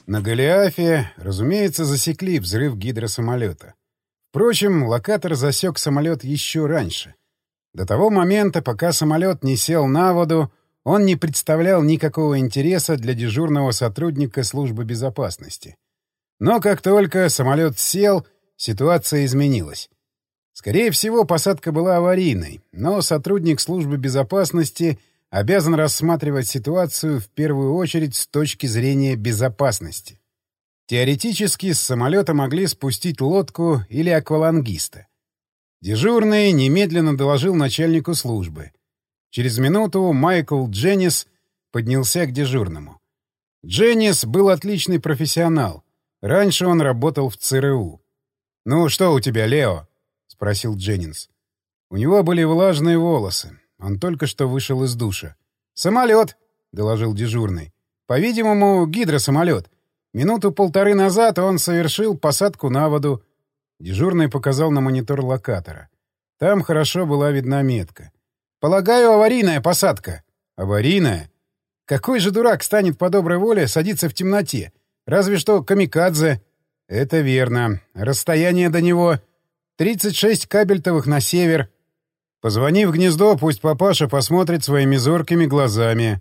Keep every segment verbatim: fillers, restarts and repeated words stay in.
На Голиафе, разумеется, засекли взрыв гидросамолета. Впрочем, локатор засек самолет еще раньше. До того момента, пока самолет не сел на воду, он не представлял никакого интереса для дежурного сотрудника службы безопасности. Но как только самолет сел, ситуация изменилась. Скорее всего, посадка была аварийной, но сотрудник службы безопасности обязан рассматривать ситуацию в первую очередь с точки зрения безопасности. Теоретически с самолета могли спустить лодку или аквалангиста. Дежурный немедленно доложил начальнику службы. Через минуту Майкл Дженнис поднялся к дежурному. Дженнис был отличный профессионал. Раньше он работал в ЦРУ. «Ну, что у тебя, Лео?» — спросил Дженнис. У него были влажные волосы. Он только что вышел из душа. «Самолет», — доложил дежурный. «По-видимому, гидросамолет. Минуту-полторы назад он совершил посадку на воду». Дежурный показал на монитор локатора. Там хорошо была видна метка. «Полагаю, аварийная посадка». «Аварийная? Какой же дурак станет по доброй воле садиться в темноте? Разве что камикадзе». «Это верно. Расстояние до него тридцать шесть кабельтовых на север. Позвони в гнездо, пусть папаша посмотрит своими зоркими глазами».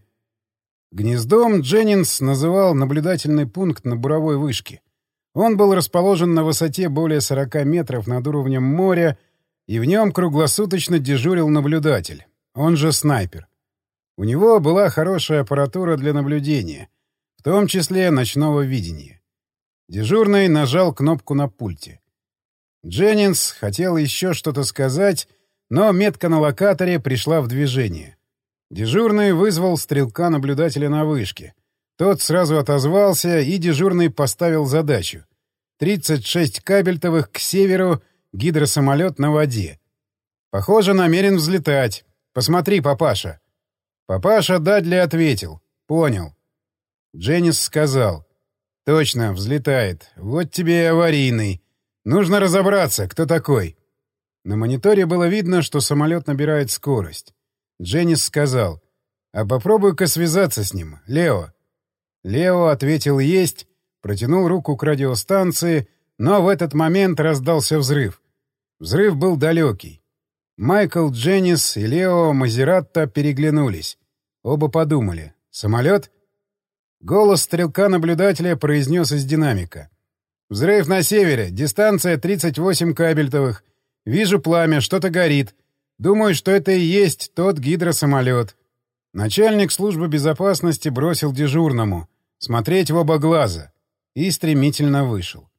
Гнездом Дженнинс называл наблюдательный пункт на буровой вышке. Он был расположен на высоте более сорока метров над уровнем моря, и в нем круглосуточно дежурил наблюдатель, он же снайпер. У него была хорошая аппаратура для наблюдения, в том числе ночного видения. Дежурный нажал кнопку на пульте. Дженнинс хотел еще что-то сказать, но метка на локаторе пришла в движение. Дежурный вызвал стрелка-наблюдателя на вышке. Тот сразу отозвался, и дежурный поставил задачу. тридцать шесть кабельтовых к северу, гидросамолет на воде. Похоже, намерен взлетать. Посмотри, папаша. Папаша Дадли ответил. Понял. Дженнис сказал. Точно, взлетает. Вот тебе и аварийный. Нужно разобраться, кто такой. На мониторе было видно, что самолет набирает скорость. Дженнис сказал. А попробуй-ка связаться с ним, Лео. Лео ответил «Есть», протянул руку к радиостанции, но в этот момент раздался взрыв. Взрыв был далекий. Майкл Дженнис и Лео Мазератто переглянулись. Оба подумали. «Самолет?» Голос стрелка-наблюдателя произнес из динамика. «Взрыв на севере. Дистанция тридцать восемь кабельтовых. Вижу пламя, что-то горит. Думаю, что это и есть тот гидросамолет». Начальник службы безопасности бросил дежурному смотреть в оба глаза и стремительно вышел.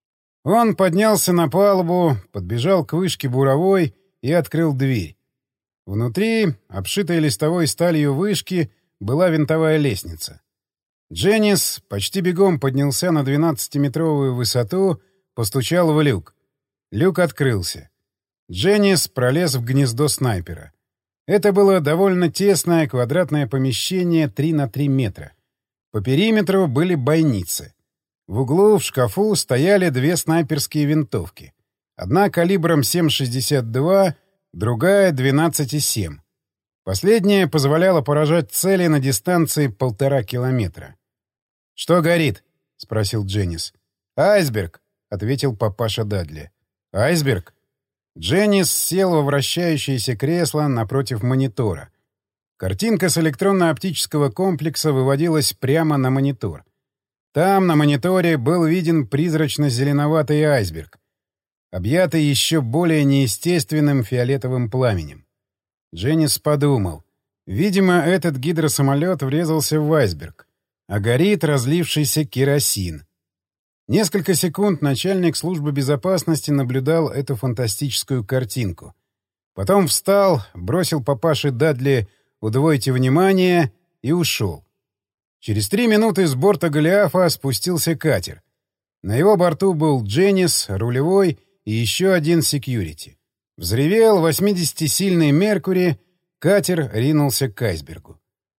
Он поднялся на палубу, подбежал к вышке буровой и открыл дверь. Внутри, обшитой листовой сталью вышки, была винтовая лестница. Дженнис почти бегом поднялся на двенадцатиметровую высоту, постучал в люк. Люк открылся. Дженнис пролез в гнездо снайпера. Это было довольно тесное квадратное помещение три на три метра. По периметру были бойницы. В углу в шкафу стояли две снайперские винтовки. Одна калибром семь шестьдесят два, другая — двенадцать семь. Последняя позволяла поражать цели на дистанции полтора километра. «Что горит?» — спросил Дженнис. «Айсберг», — ответил папаша Дадли. «Айсберг?» Дженнис сел во вращающееся кресло напротив монитора. Картинка с электронно-оптического комплекса выводилась прямо на монитор. Там, на мониторе, был виден призрачно-зеленоватый айсберг, объятый еще более неестественным фиолетовым пламенем. Дженнис подумал. Видимо, этот гидросамолет врезался в айсберг, а горит разлившийся керосин. Несколько секунд начальник службы безопасности наблюдал эту фантастическую картинку. Потом встал, бросил папаше Дадли «Удвойте внимание» и ушел. Через три минуты с борта Голиафа спустился катер. На его борту был Дженнис, рулевой и еще один секьюрити. Взревел восьмидесятисильный Меркури, катер ринулся к айсбергу.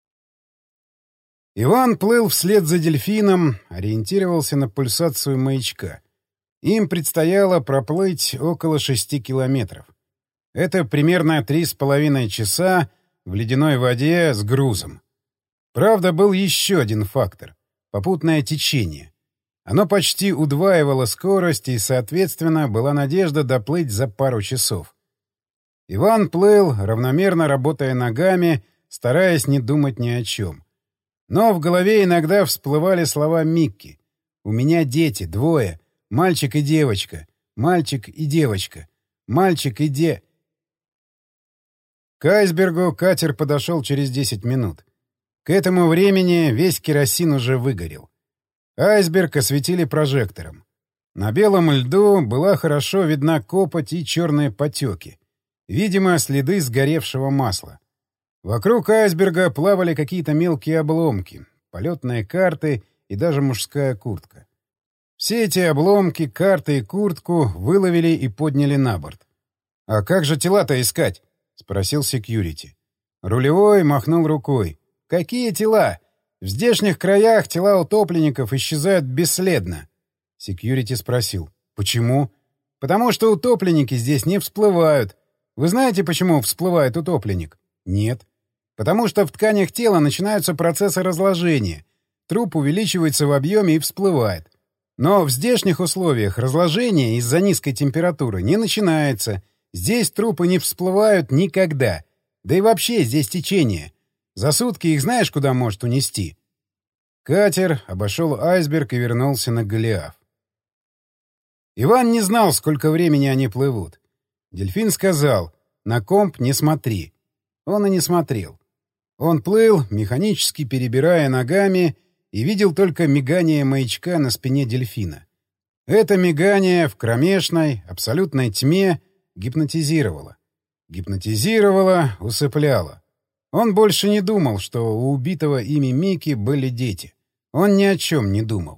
Иван плыл вслед за дельфином, ориентировался на пульсацию маячка. Им предстояло проплыть около шести километров. Это примерно три с половиной часа в ледяной воде с грузом. Правда, был еще один фактор — попутное течение. Оно почти удваивало скорость, и, соответственно, была надежда доплыть за пару часов. Иван плыл, равномерно работая ногами, стараясь не думать ни о чем. Но в голове иногда всплывали слова Микки. «У меня дети, двое, мальчик и девочка, мальчик и девочка, мальчик и де...» К айсбергу катер подошел через десять минут. К этому времени весь керосин уже выгорел. Айсберг осветили прожектором. На белом льду была хорошо видна копоть и черные потеки. Видимо, следы сгоревшего масла. Вокруг айсберга плавали какие-то мелкие обломки, полетные карты и даже мужская куртка. Все эти обломки, карты и куртку выловили и подняли на борт. «А как же тела-то искать?» — спросил секьюрити. Рулевой махнул рукой. «Какие тела? В здешних краях тела утопленников исчезают бесследно». Секьюрити спросил. «Почему?» «Потому что утопленники здесь не всплывают. Вы знаете, почему всплывает утопленник?» «Нет». «Потому что в тканях тела начинаются процессы разложения. Труп увеличивается в объеме и всплывает. Но в здешних условиях разложение из-за низкой температуры не начинается. Здесь трупы не всплывают никогда. Да и вообще здесь течение. За сутки их знаешь, куда может унести?» Катер обошел айсберг и вернулся на Голиаф. Иван не знал, сколько времени они плывут. Дельфин сказал: «На комп не смотри». Он и не смотрел. Он плыл, механически перебирая ногами, и видел только мигание маячка на спине дельфина. Это мигание в кромешной, абсолютной тьме гипнотизировало. Гипнотизировало, усыпляло. Он больше не думал, что у убитого ими Микки были дети. Он ни о чем не думал.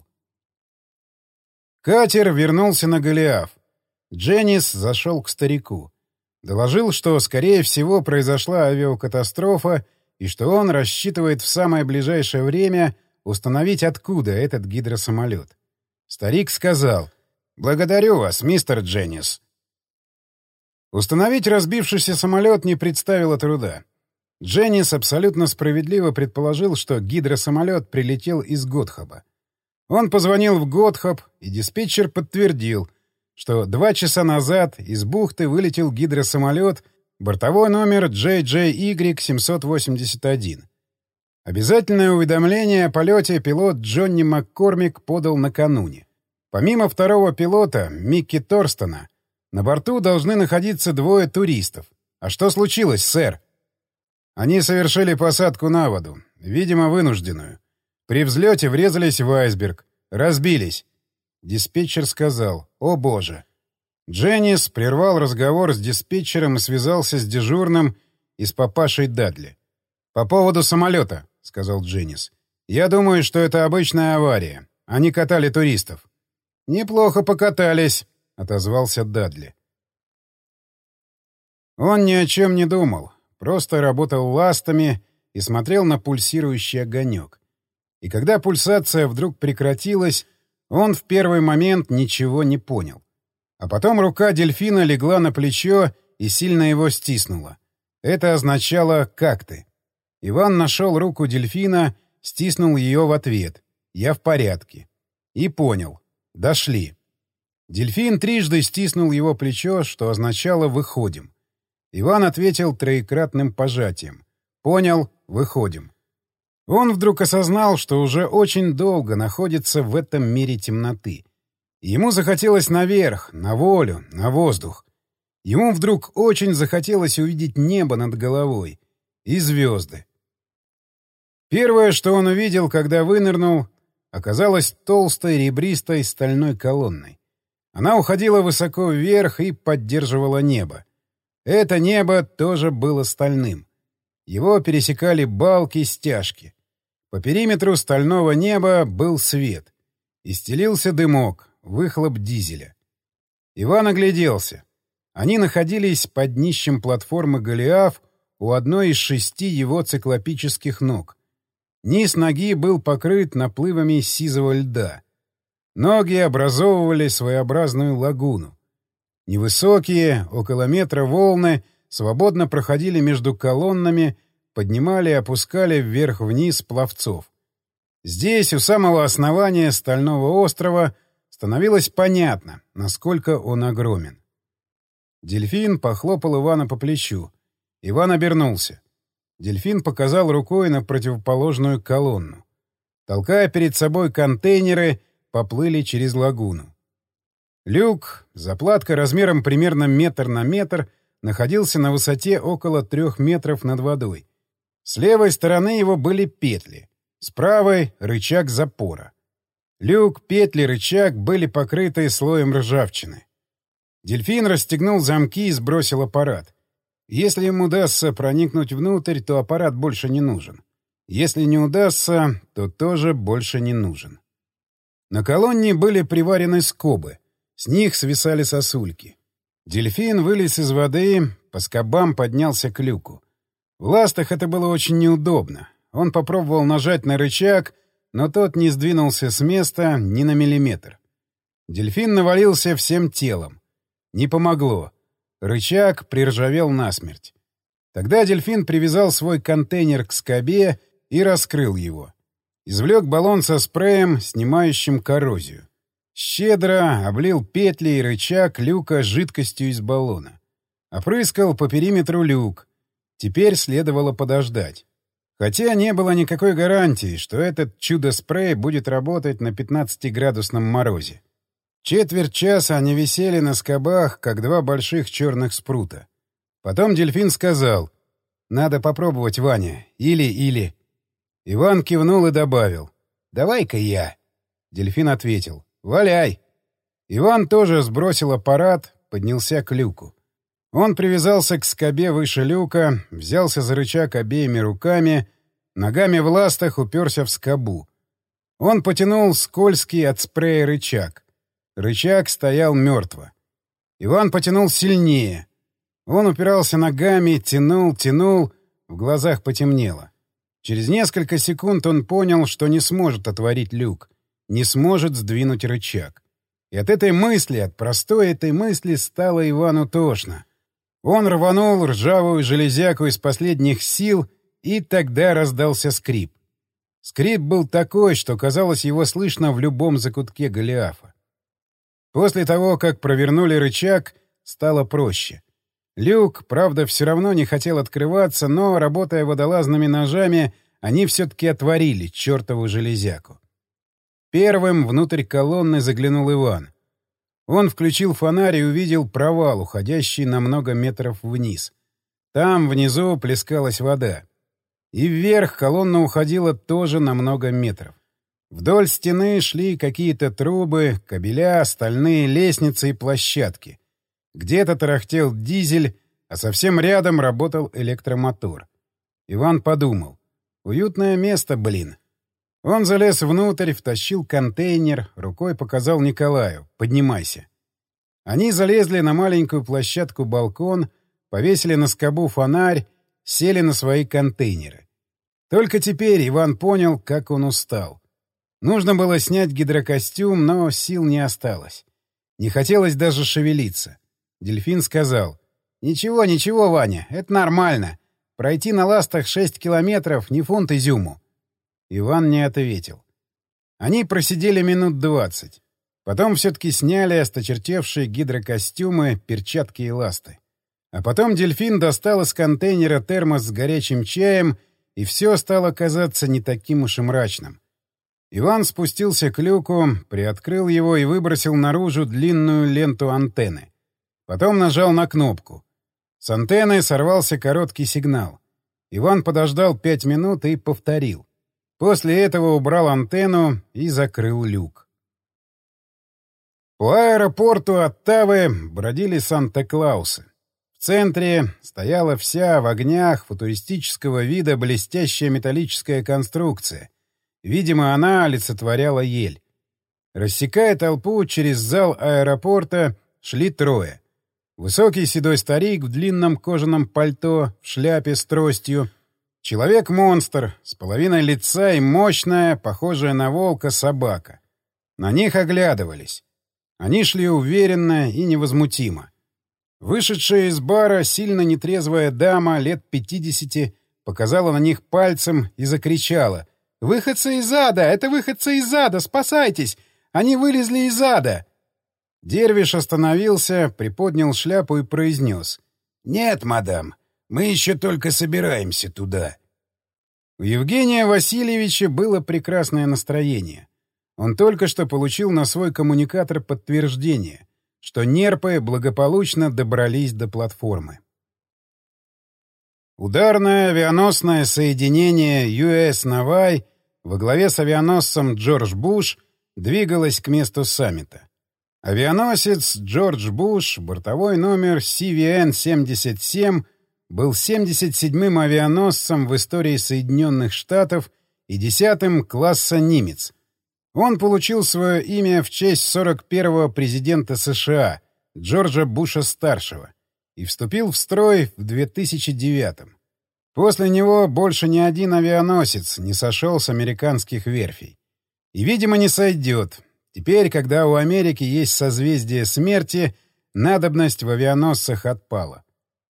Катер вернулся на Голиаф. Дженнис зашел к старику. Доложил, что, скорее всего, произошла авиакатастрофа и что он рассчитывает в самое ближайшее время установить, откуда этот гидросамолет. Старик сказал: «Благодарю вас, мистер Дженнис». Установить разбившийся самолет не представило труда. Дженнис абсолютно справедливо предположил, что гидросамолет прилетел из Готхаба. Он позвонил в Готхаб, и диспетчер подтвердил, что два часа назад из бухты вылетел гидросамолет, бортовой номер джей джей игрек семьсот восемьдесят один. Обязательное уведомление о полете пилот Джонни Маккормик подал накануне. Помимо второго пилота, Микки Торстона, на борту должны находиться двое туристов. А что случилось, сэр? Они совершили посадку на воду, видимо, вынужденную. При взлете врезались в айсберг, разбились. Диспетчер сказал: «О боже!». Дженнис прервал разговор с диспетчером и связался с дежурным и с папашей Дадли. «По поводу самолета», — сказал Дженнис. «Я думаю, что это обычная авария. Они катали туристов». «Неплохо покатались», — отозвался Дадли. Он ни о чем не думал, просто работал ластами и смотрел на пульсирующий огонек. И когда пульсация вдруг прекратилась, он в первый момент ничего не понял. А потом рука дельфина легла на плечо и сильно его стиснула. Это означало «как ты?». Иван нашел руку дельфина, стиснул ее в ответ. «Я в порядке». И понял. Дошли. Дельфин трижды стиснул его плечо, что означало «выходим». Иван ответил троекратным пожатием. «Понял, выходим». Он вдруг осознал, что уже очень долго находится в этом мире темноты. Ему захотелось наверх, на волю, на воздух. Ему вдруг очень захотелось увидеть небо над головой и звезды. Первое, что он увидел, когда вынырнул, оказалось толстой ребристой стальной колонной. Она уходила высоко вверх и поддерживала небо. Это небо тоже было стальным. Его пересекали балки-стяжки. По периметру стального неба был свет. И стелился дымок, выхлоп дизеля. Иван огляделся. Они находились под днищем платформы Голиаф у одной из шести его циклопических ног. Низ ноги был покрыт наплывами сизого льда. Ноги образовывали своеобразную лагуну. Невысокие, около метра волны свободно проходили между колоннами, поднимали и опускали вверх-вниз пловцов. Здесь, у самого основания Стального острова, становилось понятно, насколько он огромен. Дельфин похлопал Ивана по плечу. Иван обернулся. Дельфин показал рукой на противоположную колонну. Толкая перед собой контейнеры, поплыли через лагуну. Люк, заплатка размером примерно метр на метр, находился на высоте около трех метров над водой. С левой стороны его были петли, с правой — рычаг запора. Люк, петли, рычаг были покрыты слоем ржавчины. Дельфин расстегнул замки и сбросил аппарат. Если ему удастся проникнуть внутрь, то аппарат больше не нужен. Если не удастся, то тоже больше не нужен. На колонне были приварены скобы. С них свисали сосульки. Дельфин вылез из воды, по скобам поднялся к люку. В ластах это было очень неудобно. Он попробовал нажать на рычаг, но тот не сдвинулся с места ни на миллиметр. Дельфин навалился всем телом. Не помогло. Рычаг приржавел насмерть. Тогда дельфин привязал свой контейнер к скобе и раскрыл его. Извлек баллон со спреем, снимающим коррозию. Щедро облил петли и рычаг люка жидкостью из баллона. Опрыскал по периметру люк. Теперь следовало подождать. Хотя не было никакой гарантии, что этот чудо-спрей будет работать на пятнадцатиградусном морозе. Четверть часа они висели на скобах, как два больших черных спрута. Потом дельфин сказал: «Надо попробовать, Ваня. Или-или». Иван кивнул и добавил: «Давай-ка я». Дельфин ответил: «Валяй». Иван тоже сбросил аппарат, поднялся к люку. Он привязался к скобе выше люка, взялся за рычаг обеими руками, ногами в ластах уперся в скобу. Он потянул скользкий от спрея рычаг. Рычаг стоял мертво. Иван потянул сильнее. Он упирался ногами, тянул, тянул, в глазах потемнело. Через несколько секунд он понял, что не сможет отворить люк, не сможет сдвинуть рычаг. И от этой мысли, от простой этой мысли стало Ивану тошно. Он рванул ржавую железяку из последних сил, и тогда раздался скрип. Скрип был такой, что, казалось, его слышно в любом закутке Голиафа. После того, как провернули рычаг, стало проще. Люк, правда, все равно не хотел открываться, но, работая водолазными ножами, они все-таки отворили чертову железяку. Первым внутрь колонны заглянул Иван. Он включил фонарь и увидел провал, уходящий на много метров вниз. Там, внизу, плескалась вода. И вверх колонна уходила тоже на много метров. Вдоль стены шли какие-то трубы, кабеля, стальные лестницы и площадки. Где-то тарахтел дизель, а совсем рядом работал электромотор. Иван подумал: уютное место, блин. Он залез внутрь, втащил контейнер, рукой показал Николаю: «Поднимайся». Они залезли на маленькую площадку-балкон, повесили на скобу фонарь, сели на свои контейнеры. Только теперь Иван понял, как он устал. Нужно было снять гидрокостюм, но сил не осталось. Не хотелось даже шевелиться. Дельфин сказал: «Ничего, ничего, Ваня, это нормально. Пройти на ластах шесть километров — не фунт изюму». Иван не ответил. Они просидели минут двадцать. Потом все-таки сняли осточертевшие гидрокостюмы, перчатки и ласты. А потом дельфин достал из контейнера термос с горячим чаем, и все стало казаться не таким уж и мрачным. Иван спустился к люку, приоткрыл его и выбросил наружу длинную ленту антенны. Потом нажал на кнопку. С антенны сорвался короткий сигнал. Иван подождал пять минут и повторил. После этого убрал антенну и закрыл люк. По аэропорту Оттавы бродили Санта-Клаусы. В центре стояла вся в огнях футуристического вида блестящая металлическая конструкция. Видимо, она олицетворяла ель. Рассекая толпу, через зал аэропорта шли трое. Высокий седой старик в длинном кожаном пальто, в шляпе с тростью. Человек-монстр, с половиной лица и мощная, похожая на волка, собака. На них оглядывались. Они шли уверенно и невозмутимо. Вышедшая из бара сильно нетрезвая дама лет пятидесяти показала на них пальцем и закричала: «Выходцы из ада! Это выходцы из ада! Спасайтесь! Они вылезли из ада!» Дервиш остановился, приподнял шляпу и произнес: «Нет, мадам, мы еще только собираемся туда». У Евгения Васильевича было прекрасное настроение. Он только что получил на свой коммуникатор подтверждение, что нерпы благополучно добрались до платформы. Ударное авианосное соединение ю эс Navy во главе с авианосцем Джордж Буш двигалось к месту саммита. Авианосец Джордж Буш, бортовой номер си ви эн семьдесят семь, был семьдесят седьмым авианосцем в истории Соединенных Штатов и десятым класса «Нимец». Он получил свое имя в честь сорок первого президента США Джорджа Буша-старшего и вступил в строй в две тысячи девятом. После него больше ни один авианосец не сошел с американских верфей. И, видимо, не сойдет. Теперь, когда у Америки есть созвездие смерти, надобность в авианосцах отпала.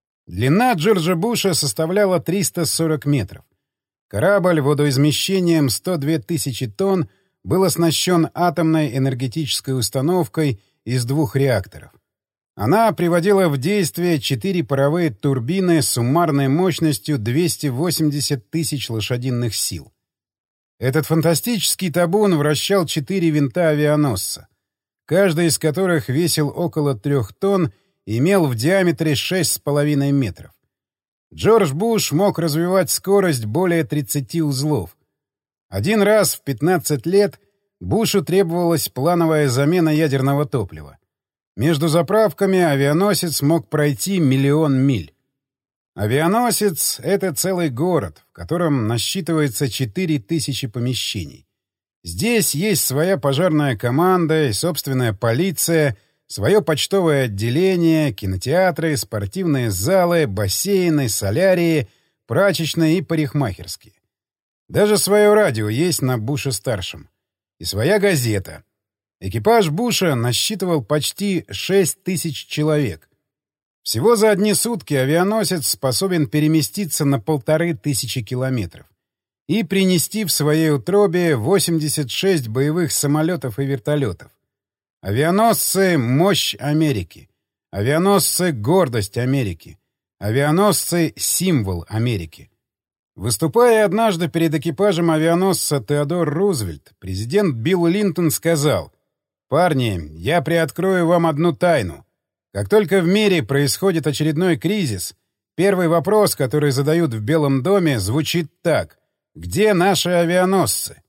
Длина Джорджа Буша составляла триста сорок метров. Корабль водоизмещением сто две тысячи тонн был оснащен атомной энергетической установкой из двух реакторов. Она приводила в действие четыре паровые турбины с суммарной мощностью двести восемьдесят тысяч лошадиных сил. Этот фантастический табун вращал четыре винта авианосца, каждый из которых весил около трех тонн и имел в диаметре шесть с половиной метров. Джордж Буш мог развивать скорость более тридцати узлов. Один раз в пятнадцать лет Бушу требовалась плановая замена ядерного топлива. Между заправками авианосец мог пройти миллион миль. Авианосец — это целый город, в котором насчитывается четыре тысячи помещений. Здесь есть своя пожарная команда и собственная полиция, свое почтовое отделение, кинотеатры, спортивные залы, бассейны, солярии, прачечные и парикмахерские. Даже свое радио есть на Буше-старшем. И своя газета. Экипаж Буша насчитывал почти шесть тысяч человек. Всего за одни сутки авианосец способен переместиться на полторы тысячи километров и принести в своей утробе восемьдесят шесть боевых самолетов и вертолетов. Авианосцы — мощь Америки. Авианосцы — гордость Америки. Авианосцы — символ Америки. Выступая однажды перед экипажем авианосца Теодор Рузвельт, президент Билл Линтон сказал: «Парни, я приоткрою вам одну тайну. Как только в мире происходит очередной кризис, первый вопрос, который задают в Белом доме, звучит так: где наши авианосцы?»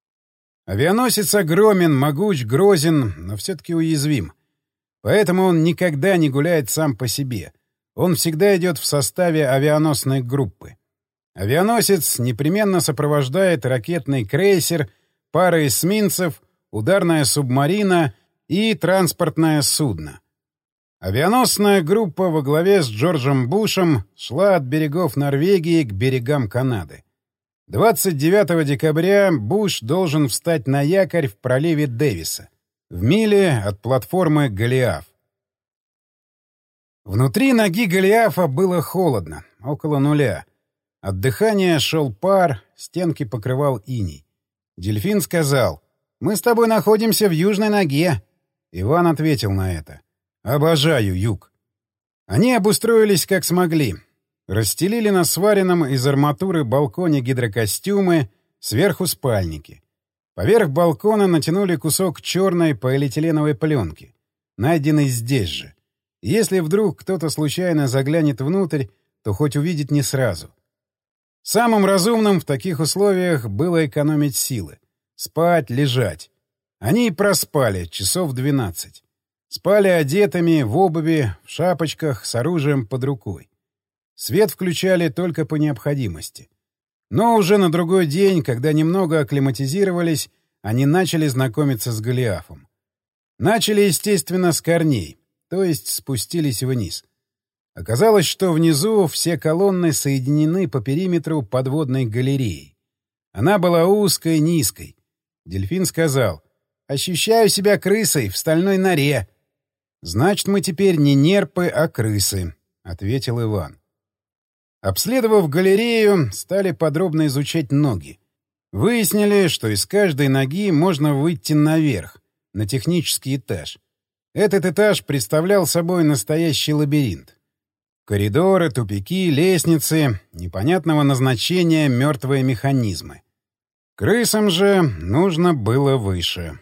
Авианосец огромен, могуч, грозен, но все-таки уязвим. Поэтому он никогда не гуляет сам по себе. Он всегда идет в составе авианосной группы. Авианосец непременно сопровождает ракетный крейсер, пара эсминцев, ударная субмарина и транспортное судно. Авианосная группа во главе с Джорджем Бушем шла от берегов Норвегии к берегам Канады. двадцать девятого декабря Буш должен встать на якорь в проливе Дэвиса, в миле от платформы Голиаф. Внутри ноги Голиафа было холодно, около нуля. От дыхания шел пар, стенки покрывал иней. Дельфин сказал: «Мы с тобой находимся в южной ноге». Иван ответил на это: «Обожаю юг». Они обустроились как смогли. Расстелили на сваренном из арматуры балконе гидрокостюмы, сверху спальники. Поверх балкона натянули кусок черной полиэтиленовой пленки, найденной здесь же. Если вдруг кто-то случайно заглянет внутрь, то хоть увидит не сразу. Самым разумным в таких условиях было экономить силы. Спать, лежать. Они и проспали часов двенадцать. Спали одетыми, в обуви, в шапочках, с оружием под рукой. Свет включали только по необходимости. Но уже на другой день, когда немного акклиматизировались, они начали знакомиться с Голиафом. Начали, естественно, с корней, то есть спустились вниз. Оказалось, что внизу все колонны соединены по периметру подводной галереей. Она была узкой, низкой. Дельфин сказал: «Ощущаю себя крысой в стальной норе». «Значит, мы теперь не нерпы, а крысы», — ответил Иван. Обследовав галерею, стали подробно изучать ноги. Выяснили, что из каждой ноги можно выйти наверх, на технический этаж. Этот этаж представлял собой настоящий лабиринт. Коридоры, тупики, лестницы, непонятного назначения мертвые механизмы. Крысам же нужно было выше.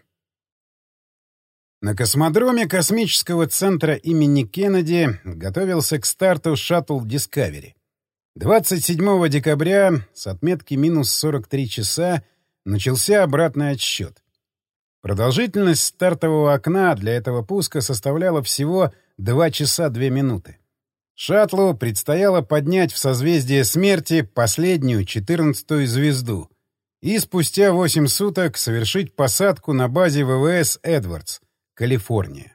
На космодроме космического центра имени Кеннеди готовился к старту шаттл Discovery. двадцать седьмого декабря с отметки минус сорок три часа начался обратный отсчет. Продолжительность стартового окна для этого пуска составляла всего два часа две минуты. Шаттлу предстояло поднять в созвездие смерти последнюю, четырнадцатую звезду и спустя восемь суток совершить посадку на базе ВВС «Эдвардс», Калифорния.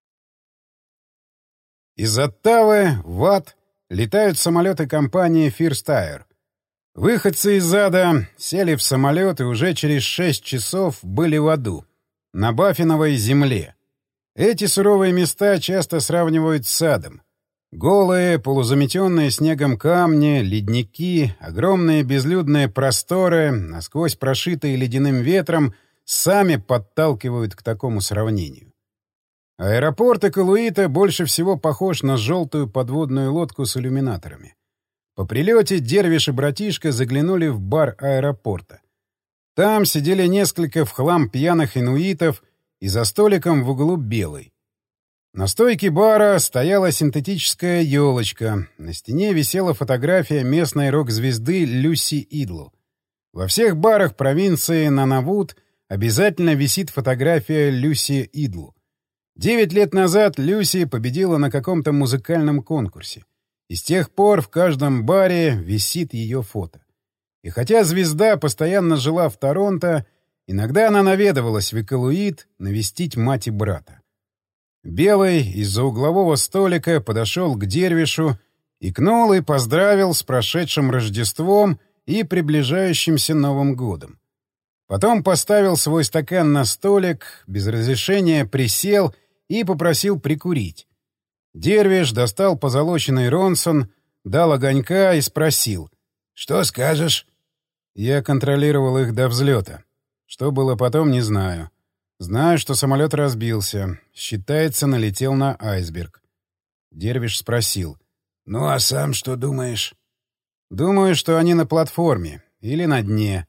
Из Оттавы в ад летают самолеты компании First Air. Выходцы из ада сели в самолет и уже через шесть часов были в аду, на Баффиновой земле. Эти суровые места часто сравнивают с адом. Голые, полузаметенные снегом камни, ледники, огромные безлюдные просторы, насквозь прошитые ледяным ветром, сами подталкивают к такому сравнению. Аэропорт Эколуита больше всего похож на желтую подводную лодку с иллюминаторами. По прилете Дервиш и братишка заглянули в бар аэропорта. Там сидели несколько в хлам пьяных инуитов и за столиком в углу белый. На стойке бара стояла синтетическая елочка, на стене висела фотография местной рок-звезды Люси Идлу. Во всех барах провинции Нанавут обязательно висит фотография Люси Идлу. Девять лет назад Люси победила на каком-то музыкальном конкурсе. И с тех пор в каждом баре висит ее фото. И хотя звезда постоянно жила в Торонто, иногда она наведывалась в Эколуит навестить мать и брата. Белый из-за углового столика подошел к Дервишу, икнул и поздравил с прошедшим Рождеством и приближающимся Новым годом. Потом поставил свой стакан на столик, без разрешения присел и попросил прикурить. Дервиш достал позолоченный Ронсон, дал огонька и спросил: «Что скажешь?» Я контролировал их до взлета. Что было потом, не знаю. Знаю, что самолет разбился. Считается, налетел на айсберг. Дервиш спросил: «Ну а сам что думаешь?» «Думаю, что они на платформе. Или на дне».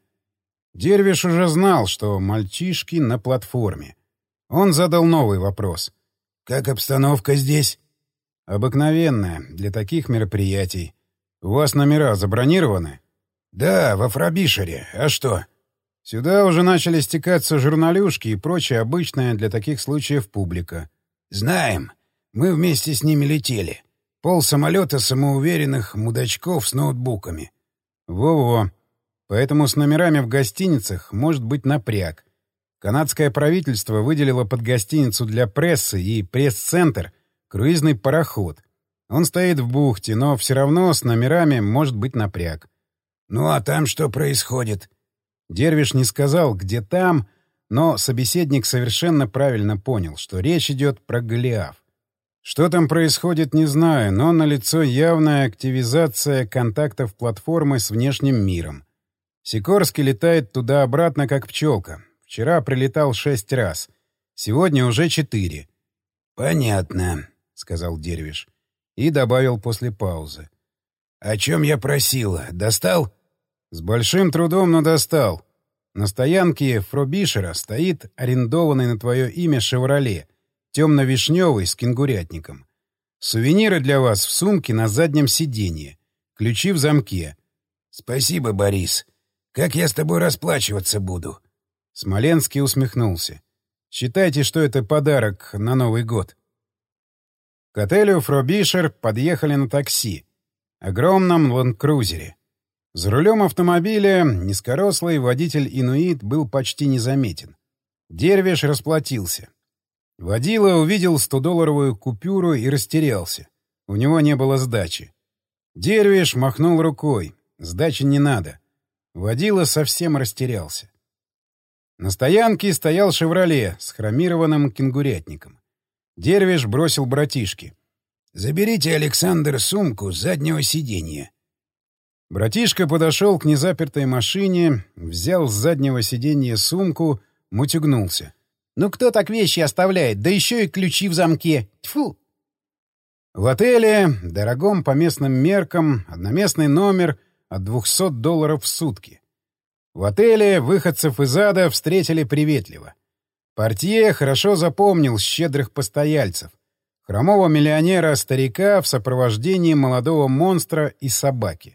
Дервиш уже знал, что мальчишки на платформе. Он задал новый вопрос. «Как обстановка здесь?» «Обыкновенная, для таких мероприятий. У вас номера забронированы?» «Да, во Фробишере. А что?» «Сюда уже начали стекаться журналюшки и прочее обычное для таких случаев публика». «Знаем. Мы вместе с ними летели. Пол самолета самоуверенных мудачков с ноутбуками». «Во-во. Поэтому с номерами в гостиницах может быть напряг. Канадское правительство выделило под гостиницу для прессы и пресс-центр круизный пароход. Он стоит в бухте, но все равно с номерами может быть напряг». «Ну а там что происходит?» Дервиш не сказал, где там, но собеседник совершенно правильно понял, что речь идет про Голиаф. Что там происходит, не знаю, но налицо явная активизация контактов платформы с внешним миром. Сикорский летает туда-обратно, как пчелка. Вчера прилетал шесть раз. Сегодня уже четыре. «Понятно», — сказал Дервиш. И добавил после паузы. «О чем я просил? Достал?» «С большим трудом, но достал. На стоянке Фробишера стоит арендованный на твое имя «Шевроле», темно-вишневый, с кенгурятником. Сувениры для вас в сумке на заднем сиденье. Ключи в замке». «Спасибо, Борис. Как я с тобой расплачиваться буду?» Смоленский усмехнулся. «Считайте, что это подарок на Новый год». К отелю Фробишер подъехали на такси. Огромном ленд-крузере. За рулем автомобиля низкорослый водитель-инуит был почти незаметен. Дервиш расплатился. Водила увидел стодолларовую купюру и растерялся. У него не было сдачи. Дервиш махнул рукой. Сдачи не надо. Водила совсем растерялся. На стоянке стоял «Шевроле» с хромированным кенгурятником. Дервиш бросил братишке: «Заберите, Александр, сумку с заднего сиденья». Братишка подошел к незапертой машине, взял с заднего сиденья сумку, мутюгнулся. «Ну кто так вещи оставляет? Да еще и ключи в замке! Тьфу!» В отеле, дорогом по местным меркам, одноместный номер от двухсот долларов в сутки. В отеле выходцев из ада встретили приветливо. Портье хорошо запомнил щедрых постояльцев. Хромого миллионера-старика в сопровождении молодого монстра и собаки.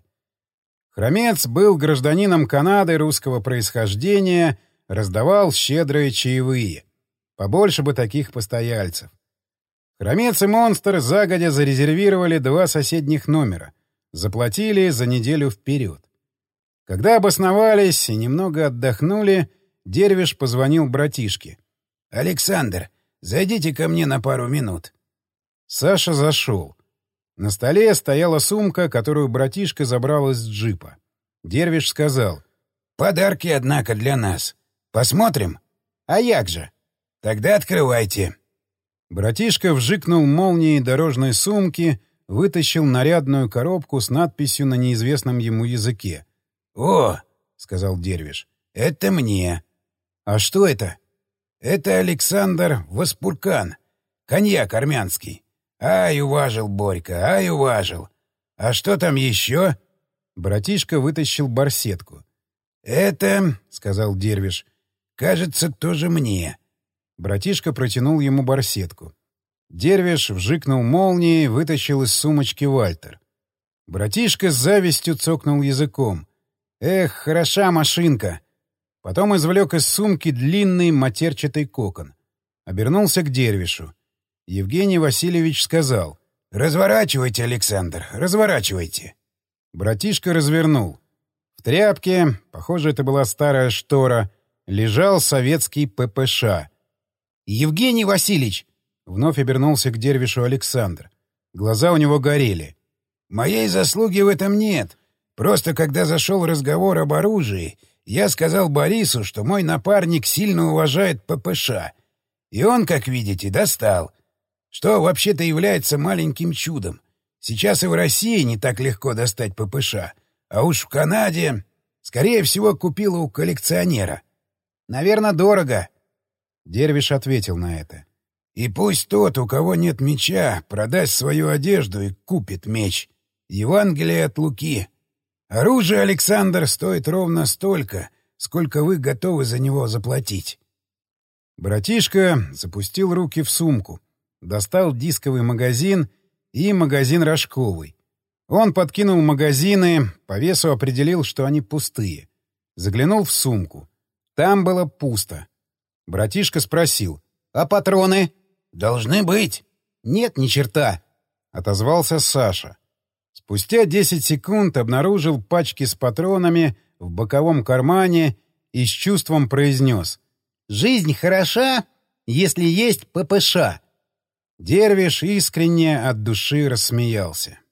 Хромец был гражданином Канады русского происхождения, раздавал щедрые чаевые. Побольше бы таких постояльцев. Хромец и монстр загодя зарезервировали два соседних номера. Заплатили за неделю вперед. Когда обосновались и немного отдохнули, Дервиш позвонил братишке. «Александр, зайдите ко мне на пару минут». Саша зашел. На столе стояла сумка, которую братишка забрал из джипа. Дервиш сказал: «Подарки, однако, для нас. Посмотрим?» «А як же?» «Тогда открывайте». Братишка вжикнул молнией дорожной сумки, вытащил нарядную коробку с надписью на неизвестном ему языке. «О!» — сказал Дервиш. «Это мне». «А что это?» «Это Александр Васпуркан. Коньяк армянский. Ай, уважил Борька, ай, уважил. А что там еще?» Братишка вытащил барсетку. «Это, — сказал Дервиш, — кажется, тоже мне». Братишка протянул ему барсетку. Дервиш вжикнул молнией, вытащил из сумочки Вальтер. Братишка с завистью цокнул языком. «Эх, хороша машинка!» Потом извлек из сумки длинный матерчатый кокон. Обернулся к Дервишу. Евгений Васильевич сказал: «Разворачивайте, Александр, разворачивайте». Братишка развернул. В тряпке, похоже, это была старая штора, лежал советский ППШ. «Евгений Васильевич!» — вновь обернулся к Дервишу Александр. Глаза у него горели. «Моей заслуги в этом нет. Просто когда зашел разговор об оружии, я сказал Борису, что мой напарник сильно уважает ППШ. И он, как видите, достал. Что вообще-то является маленьким чудом. Сейчас и в России не так легко достать ППШ. А уж в Канаде, скорее всего, купила у коллекционера. Наверное, дорого». Дервиш ответил на это. «И пусть тот, у кого нет меча, продаст свою одежду и купит меч. Евангелие от Луки. Оружие, Александр, стоит ровно столько, сколько вы готовы за него заплатить». Братишка запустил руки в сумку, достал дисковый магазин и магазин рожковый. Он подкинул магазины, по весу определил, что они пустые. Заглянул в сумку. Там было пусто. Братишка спросил: «А патроны?» «Должны быть». «Нет, ни черта», — отозвался Саша. Спустя десять секунд обнаружил пачки с патронами в боковом кармане и с чувством произнес: «Жизнь хороша, если есть ППШ». Дервиш искренне от души рассмеялся.